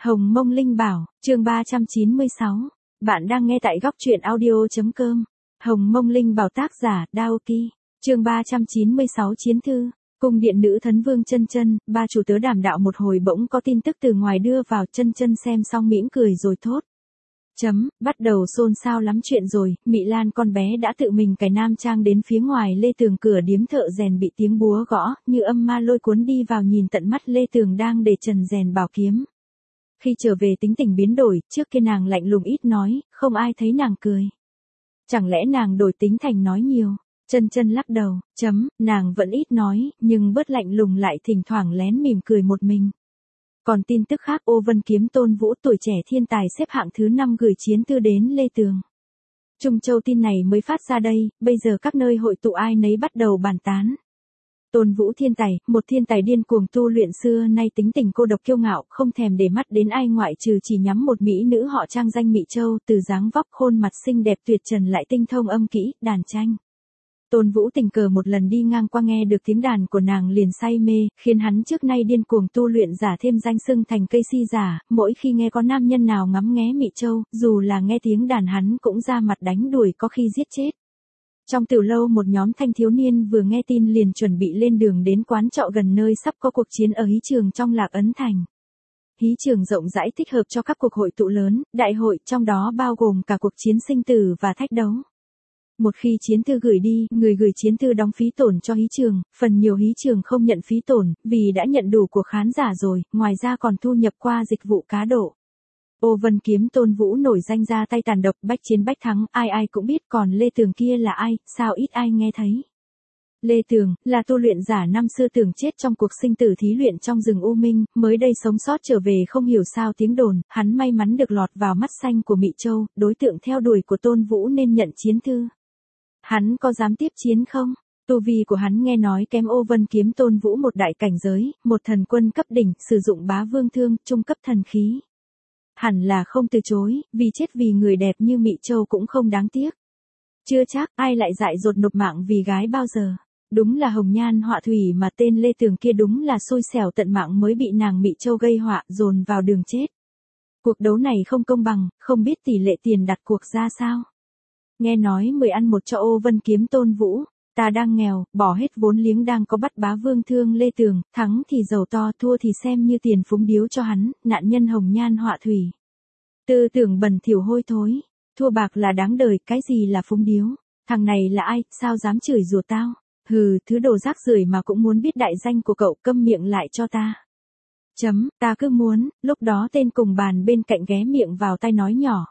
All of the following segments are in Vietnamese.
Hồng Mông Linh Bảo, chương 396. Bạn đang nghe tại góc truyện audio.com. Hồng Mông Linh Bảo tác giả, Daoki. Chương 396 Chiến thư. Cung điện nữ Thấn Vương Chân Chân, ba chủ tớ đàm đạo một hồi bỗng có tin tức từ ngoài đưa vào. Chân Chân xem xong mỉm cười rồi thốt. Bắt đầu xôn xao lắm chuyện rồi, Mị Lan con bé đã tự mình cài nam trang đến phía ngoài Lê Tường, cửa điếm thợ rèn bị tiếng búa gõ, như âm ma lôi cuốn đi vào, nhìn tận mắt Lê Tường đang để trần rèn bảo kiếm. Khi trở về tính tình biến đổi, trước kia nàng lạnh lùng ít nói, không ai thấy nàng cười. Chẳng lẽ nàng đổi tính thành nói nhiều? Chân Chân lắc đầu, nàng vẫn ít nói, nhưng bớt lạnh lùng lại thỉnh thoảng lén mỉm cười một mình. Còn tin tức khác, Ô Vân Kiếm Tôn Vũ tuổi trẻ thiên tài xếp hạng thứ 5 gửi chiến thư đến Lê Tường. Trung Châu tin này mới phát ra đây, bây giờ các nơi hội tụ ai nấy bắt đầu bàn tán. Tôn Vũ thiên tài, một thiên tài điên cuồng tu luyện, xưa nay tính tình cô độc kiêu ngạo, không thèm để mắt đến ai ngoại trừ chỉ nhắm một mỹ nữ họ Trang danh Mị Châu, từ dáng vóc khuôn mặt xinh đẹp tuyệt trần lại tinh thông âm kỹ, đàn tranh. Tôn Vũ tình cờ một lần đi ngang qua nghe được tiếng đàn của nàng liền say mê, khiến hắn trước nay điên cuồng tu luyện, giả thêm danh xưng thành cây si giả, mỗi khi nghe có nam nhân nào ngắm nghé Mị Châu, dù là nghe tiếng đàn hắn cũng ra mặt đánh đuổi, có khi giết chết. Trong tiểu lâu, một nhóm thanh thiếu niên vừa nghe tin liền chuẩn bị lên đường đến quán trọ gần nơi sắp có cuộc chiến ở Hí Trường trong Lạc Ấn Thành. Hí Trường rộng rãi thích hợp cho các cuộc hội tụ lớn, đại hội, trong đó bao gồm cả cuộc chiến sinh tử và thách đấu. Một khi chiến thư gửi đi, người gửi chiến thư đóng phí tổn cho Hí Trường, phần nhiều Hí Trường không nhận phí tổn, vì đã nhận đủ của khán giả rồi, ngoài ra còn thu nhập qua dịch vụ cá độ. Ô Vân Kiếm Tôn Vũ nổi danh ra tay tàn độc, bách chiến bách thắng, ai ai cũng biết, còn Lê Tường kia là ai, sao ít ai nghe thấy. Lê Tường, là tu luyện giả năm xưa từng chết trong cuộc sinh tử thí luyện trong rừng U Minh, mới đây sống sót trở về, không hiểu sao tiếng đồn, hắn may mắn được lọt vào mắt xanh của Mị Châu, đối tượng theo đuổi của Tôn Vũ nên nhận chiến thư. Hắn có dám tiếp chiến không? Tu vi của hắn nghe nói kém Ô Vân Kiếm Tôn Vũ một đại cảnh giới, một thần quân cấp đỉnh, sử dụng bá vương thương, trung cấp thần khí. Hẳn là không từ chối, vì chết vì người đẹp như Mị Châu cũng không đáng tiếc. Chưa chắc, ai lại dại dột nộp mạng vì gái bao giờ. Đúng là hồng nhan họa thủy mà, tên Lê Tường kia đúng là xui xẻo tận mạng mới bị nàng Mị Châu gây họa, dồn vào đường chết. Cuộc đấu này không công bằng, không biết tỷ lệ tiền đặt cuộc ra sao. Nghe nói 10 ăn một cho Ô Vân Kiếm Tôn Vũ. Ta đang nghèo, bỏ hết vốn liếng đang có bắt bá vương thương Lê Tường, thắng thì giàu to, thua thì xem như tiền phúng điếu cho hắn, nạn nhân hồng nhan họa thủy. Tư tưởng bẩn thỉu hôi thối, thua bạc là đáng đời, cái gì là phúng điếu, thằng này là ai, sao dám chửi rủa tao, hừ, thứ đồ rác rưởi mà cũng muốn biết đại danh của cậu, câm miệng lại cho ta. Ta cứ muốn, lúc đó tên cùng bàn bên cạnh ghé miệng vào tai nói nhỏ.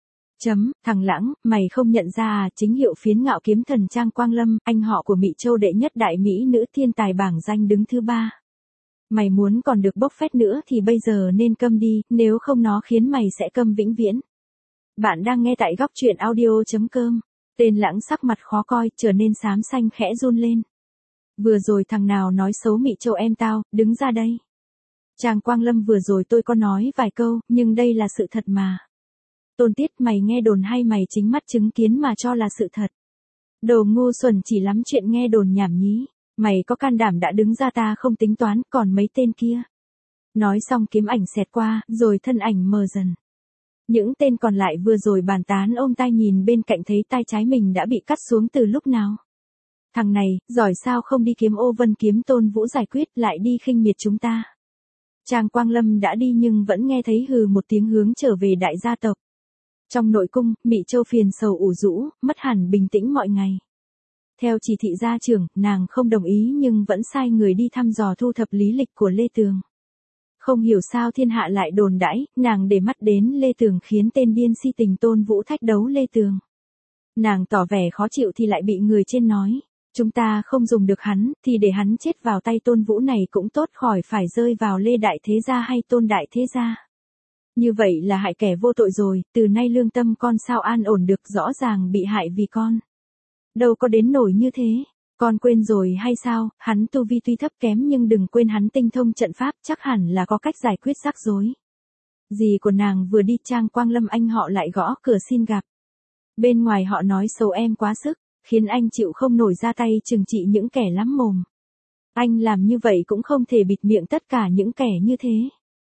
Thằng Lãng, mày không nhận ra à, chính hiệu phiến ngạo kiếm thần Trang Quang Lâm, anh họ của Mị Châu, đệ nhất đại mỹ nữ thiên tài bảng danh đứng thứ 3. Mày muốn còn được bốc phét nữa thì bây giờ nên câm đi, nếu không nó khiến mày sẽ câm vĩnh viễn. Bạn đang nghe tại góc truyện audio.com. Tên Lãng sắc mặt khó coi, trở nên xám xanh, khẽ run lên. Vừa rồi thằng nào nói xấu Mị Châu em tao, đứng ra đây. Trang Quang Lâm, vừa rồi tôi có nói vài câu, nhưng đây là sự thật mà. Tôn Tiết, mày nghe đồn hay mày chính mắt chứng kiến mà cho là sự thật? Đồ ngu xuẩn, chỉ lắm chuyện nghe đồn nhảm nhí. Mày có can đảm đã đứng ra, ta không tính toán, còn mấy tên kia. Nói xong kiếm ảnh xẹt qua, rồi thân ảnh mờ dần. Những tên còn lại vừa rồi bàn tán ôm tai nhìn bên cạnh, thấy tai trái mình đã bị cắt xuống từ lúc nào. Thằng này, giỏi sao không đi kiếm Ô Vân Kiếm Tôn Vũ giải quyết, lại đi khinh miệt chúng ta. Trang Quang Lâm đã đi nhưng vẫn nghe thấy hừ một tiếng hướng trở về đại gia tộc. Trong nội cung, Mị Châu phiền sầu ủ rũ, mất hẳn bình tĩnh mọi ngày. Theo chỉ thị gia trưởng, nàng không đồng ý nhưng vẫn sai người đi thăm dò thu thập lý lịch của Lê Tường. Không hiểu sao thiên hạ lại đồn đãi, nàng để mắt đến Lê Tường khiến tên điên si tình Tôn Vũ thách đấu Lê Tường. Nàng tỏ vẻ khó chịu thì lại bị người trên nói, chúng ta không dùng được hắn, thì để hắn chết vào tay Tôn Vũ này cũng tốt, khỏi phải rơi vào Lê Đại Thế Gia hay Tôn Đại Thế Gia. Như vậy là hại kẻ vô tội rồi, từ nay lương tâm con sao an ổn được, rõ ràng bị hại vì con. Đâu có đến nổi như thế, con quên rồi hay sao, hắn tu vi tuy thấp kém nhưng đừng quên hắn tinh thông trận pháp, chắc hẳn là có cách giải quyết rắc rối. Dì của nàng vừa đi, Trang Quang Lâm anh họ lại gõ cửa xin gặp. Bên ngoài họ nói xấu em quá sức, khiến anh chịu không nổi ra tay trừng trị những kẻ lắm mồm. Anh làm như vậy cũng không thể bịt miệng tất cả những kẻ như thế.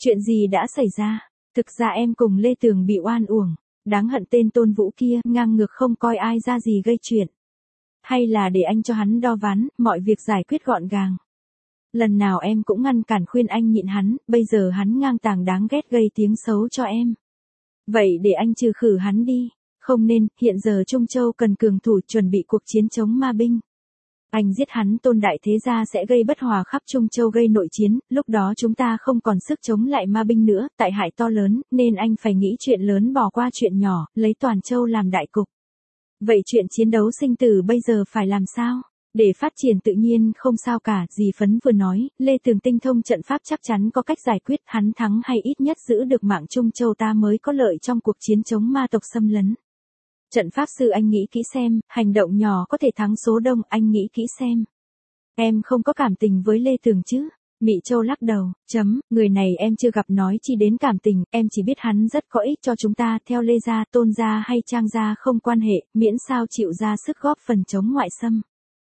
Chuyện gì đã xảy ra? Thực ra em cùng Lê Tường bị oan uổng. Đáng hận tên Tôn Vũ kia, ngang ngược không coi ai ra gì gây chuyện. Hay là để anh cho hắn đo ván, mọi việc giải quyết gọn gàng. Lần nào em cũng ngăn cản khuyên anh nhịn hắn, bây giờ hắn ngang tàng đáng ghét gây tiếng xấu cho em. Vậy để anh trừ khử hắn đi. Không nên, hiện giờ Trung Châu cần cường thủ chuẩn bị cuộc chiến chống ma binh. Anh giết hắn Tôn đại thế gia sẽ gây bất hòa khắp Trung Châu gây nội chiến, lúc đó chúng ta không còn sức chống lại ma binh nữa, tại hại to lớn, nên anh phải nghĩ chuyện lớn bỏ qua chuyện nhỏ, lấy toàn Châu làm đại cục. Vậy chuyện chiến đấu sinh tử bây giờ phải làm sao? Để phát triển tự nhiên không sao cả, dì Phấn vừa nói, Lê Tường tinh thông trận pháp chắc chắn có cách giải quyết, hắn thắng hay ít nhất giữ được mạng Trung Châu ta mới có lợi trong cuộc chiến chống ma tộc xâm lấn. Trận pháp sư anh nghĩ kỹ xem, hành động nhỏ có thể thắng số đông, anh nghĩ kỹ xem. Em không có cảm tình với Lê Tường chứ? Mị Châu lắc đầu, người này em chưa gặp nói chi đến cảm tình, em chỉ biết hắn rất có ích cho chúng ta, theo Lê gia, Tôn gia hay Trang gia không quan hệ, miễn sao chịu ra sức góp phần chống ngoại xâm.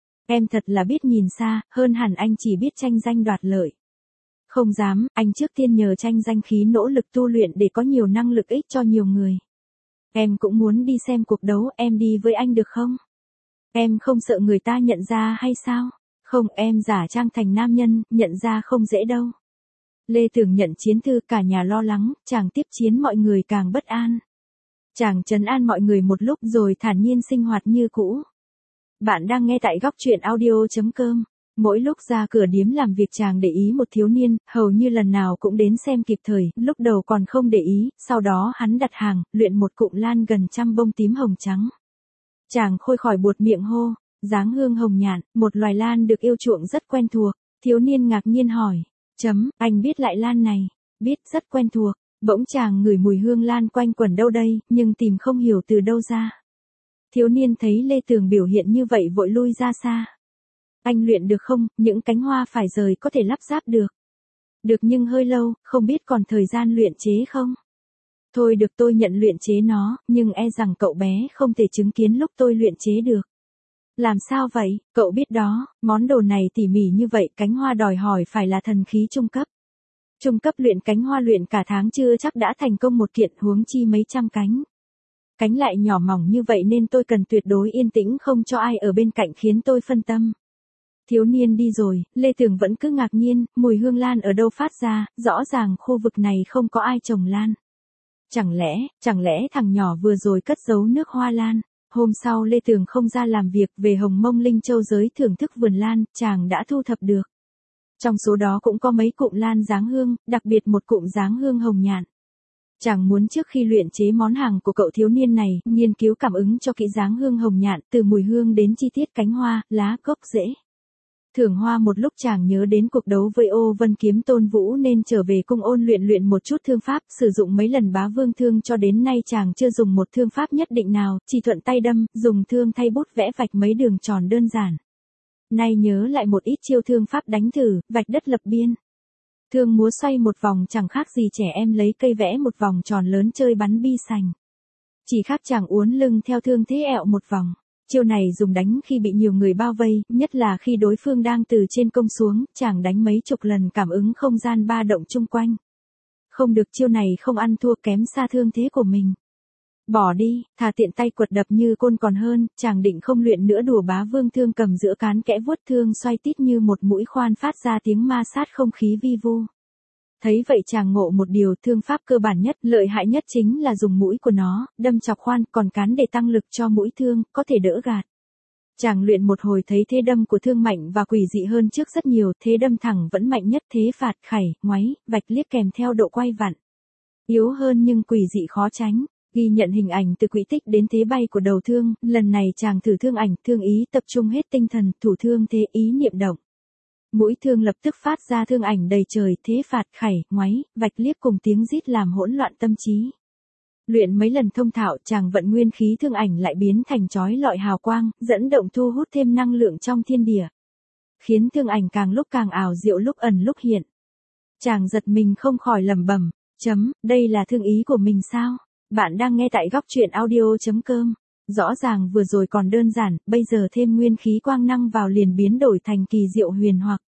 Em thật là biết nhìn xa, hơn hẳn anh chỉ biết tranh danh đoạt lợi. Không dám, anh trước tiên nhờ tranh danh khí nỗ lực tu luyện để có nhiều năng lực ích cho nhiều người. Em cũng muốn đi xem cuộc đấu, em đi với anh được không? Em không sợ người ta nhận ra hay sao? Không, em giả trang thành nam nhân, nhận ra không dễ đâu. Lê Tường nhận chiến thư, cả nhà lo lắng, chàng tiếp chiến mọi người càng bất an. Chàng trấn an mọi người một lúc rồi thản nhiên sinh hoạt như cũ. Bạn đang nghe tại góc truyện audio.com. Mỗi lúc ra cửa điếm làm việc chàng để ý một thiếu niên, hầu như lần nào cũng đến xem kịp thời, lúc đầu còn không để ý, sau đó hắn đặt hàng, luyện một cụm lan gần 100 bông tím hồng trắng. Chàng khôi khỏi buột miệng hô, dáng hương hồng nhạn, một loài lan được yêu chuộng rất quen thuộc. Thiếu niên ngạc nhiên hỏi, anh biết lại lan này? Biết, rất quen thuộc. Bỗng chàng ngửi mùi hương lan quanh quẩn đâu đây, nhưng tìm không hiểu từ đâu ra. Thiếu niên thấy Lê Tường biểu hiện như vậy vội lui ra xa. Anh luyện được không, những cánh hoa phải rời có thể lắp ráp được. Được nhưng hơi lâu, không biết còn thời gian luyện chế không? Thôi được, tôi nhận luyện chế nó, nhưng e rằng cậu bé không thể chứng kiến lúc tôi luyện chế được. Làm sao vậy, cậu biết đó, món đồ này tỉ mỉ như vậy, cánh hoa đòi hỏi phải là thần khí trung cấp. Trung cấp luyện cánh hoa luyện cả tháng chưa chắc đã thành công một kiện, huống chi mấy trăm cánh. Cánh lại nhỏ mỏng như vậy nên tôi cần tuyệt đối yên tĩnh, không cho ai ở bên cạnh khiến tôi phân tâm. Thiếu niên đi rồi, Lê Tường vẫn cứ ngạc nhiên, mùi hương lan ở đâu phát ra, rõ ràng khu vực này không có ai trồng lan. Chẳng lẽ thằng nhỏ vừa rồi cất giấu nước hoa lan? Hôm sau Lê Tường không ra làm việc, về Hồng Mông Linh Châu giới thưởng thức vườn lan, chàng đã thu thập được. Trong số đó cũng có mấy cụm lan dáng hương, đặc biệt một cụm dáng hương hồng nhạn. Chàng muốn trước khi luyện chế món hàng của cậu thiếu niên này, nghiên cứu cảm ứng cho kỹ dáng hương hồng nhạn, từ mùi hương đến chi tiết cánh hoa, lá, gốc rễ. Thưởng hoa một lúc chàng nhớ đến cuộc đấu với Ô Vân Kiếm Tôn Vũ nên trở về cung ôn luyện một chút thương pháp, sử dụng mấy lần bá vương thương, cho đến nay chàng chưa dùng một thương pháp nhất định nào, chỉ thuận tay đâm, dùng thương thay bút vẽ vạch mấy đường tròn đơn giản. Nay nhớ lại một ít chiêu thương pháp đánh thử, vạch đất lập biên. Thương múa xoay một vòng chẳng khác gì trẻ em lấy cây vẽ một vòng tròn lớn chơi bắn bi sành. Chỉ khác chàng uốn lưng theo thương thế ẹo một vòng. Chiêu này dùng đánh khi bị nhiều người bao vây, nhất là khi đối phương đang từ trên công xuống, chàng đánh mấy chục lần cảm ứng không gian ba động chung quanh. Không được, chiêu này không ăn thua, kém xa thương thế của mình. Bỏ đi, thà tiện tay quật đập như côn còn hơn, chàng định không luyện nữa, đùa bá vương thương cầm giữa cán kẽ vuốt thương xoay tít như một mũi khoan phát ra tiếng ma sát không khí vi vu. Thấy vậy chàng ngộ một điều, thương pháp cơ bản nhất, lợi hại nhất chính là dùng mũi của nó, đâm chọc khoan, còn cán để tăng lực cho mũi thương, có thể đỡ gạt. Chàng luyện một hồi thấy thế đâm của thương mạnh và quỷ dị hơn trước rất nhiều, thế đâm thẳng vẫn mạnh nhất, thế phạt, khẩy, ngoáy, vạch liếc kèm theo độ quay vặn. Yếu hơn nhưng quỷ dị khó tránh. Ghi nhận hình ảnh từ quỹ tích đến thế bay của đầu thương, lần này chàng thử thương ảnh, thương ý, tập trung hết tinh thần, thủ thương thế ý niệm động. Mũi thương lập tức phát ra thương ảnh đầy trời, thế phạt, khẩy, ngoáy, vạch liếc cùng tiếng rít làm hỗn loạn tâm trí. Luyện mấy lần thông thạo, chàng vận nguyên khí thương ảnh lại biến thành chói lọi hào quang, dẫn động thu hút thêm năng lượng trong thiên địa. Khiến thương ảnh càng lúc càng ảo diệu, lúc ẩn lúc hiện. Chàng giật mình không khỏi lẩm bẩm, đây là thương ý của mình sao? Bạn đang nghe tại góc truyện audio.com. Rõ ràng vừa rồi còn đơn giản, bây giờ thêm nguyên khí quang năng vào liền biến đổi thành kỳ diệu huyền hoặc.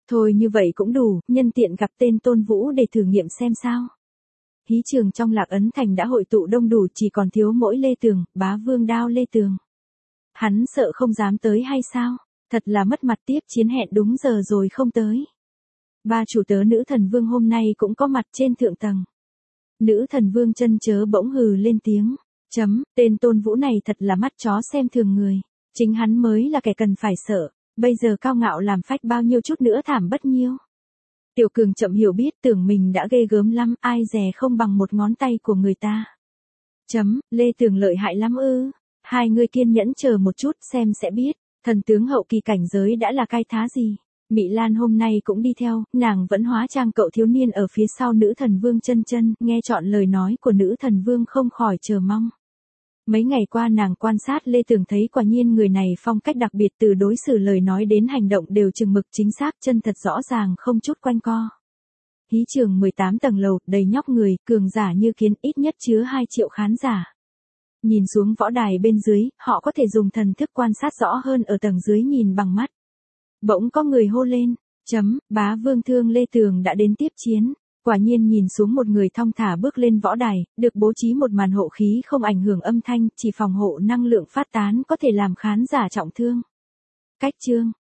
Thôi như vậy cũng đủ, nhân tiện gặp tên Tôn Vũ để thử nghiệm xem sao. Hí trường trong Lạc Ấn Thành đã hội tụ đông đủ, chỉ còn thiếu mỗi Lê Tường, bá vương Đao Lê Tường. Hắn sợ không dám tới hay sao? Thật là mất mặt, tiếp chiến hẹn đúng giờ rồi không tới. Ba chủ tớ nữ thần vương hôm nay cũng có mặt trên thượng tầng. Nữ thần vương chân chớ bỗng hừ lên tiếng. Tên Tôn Vũ này thật là mắt chó xem thường người. Chính hắn mới là kẻ cần phải sợ. Bây giờ cao ngạo làm phách bao nhiêu chút nữa thảm bất nhiêu. Tiểu Cường chậm hiểu biết, tưởng mình đã ghê gớm lắm, ai dè không bằng một ngón tay của người ta. Lê Tường lợi hại lắm ư? Hai người kiên nhẫn chờ một chút xem sẽ biết. Thần tướng hậu kỳ cảnh giới đã là cái thá gì. Mị Lan hôm nay cũng đi theo, nàng vẫn hóa trang cậu thiếu niên ở phía sau nữ thần vương chân chân, nghe trọn lời nói của nữ thần vương không khỏi chờ mong. Mấy ngày qua nàng quan sát Lê Tường thấy quả nhiên người này phong cách đặc biệt, từ đối xử lời nói đến hành động đều chừng mực chính xác, chân thật rõ ràng không chút quanh co. Hí trường 18 tầng lầu, đầy nhóc người, cường giả như kiến, ít nhất chứa 2 triệu khán giả. Nhìn xuống võ đài bên dưới, họ có thể dùng thần thức quan sát rõ hơn ở tầng dưới nhìn bằng mắt. Bỗng có người hô lên, bá vương Thương Lê Tường đã đến tiếp chiến. Quả nhiên nhìn xuống một người thong thả bước lên võ đài, được bố trí một màn hộ khí không ảnh hưởng âm thanh, chỉ phòng hộ năng lượng phát tán có thể làm khán giả trọng thương. Cách chương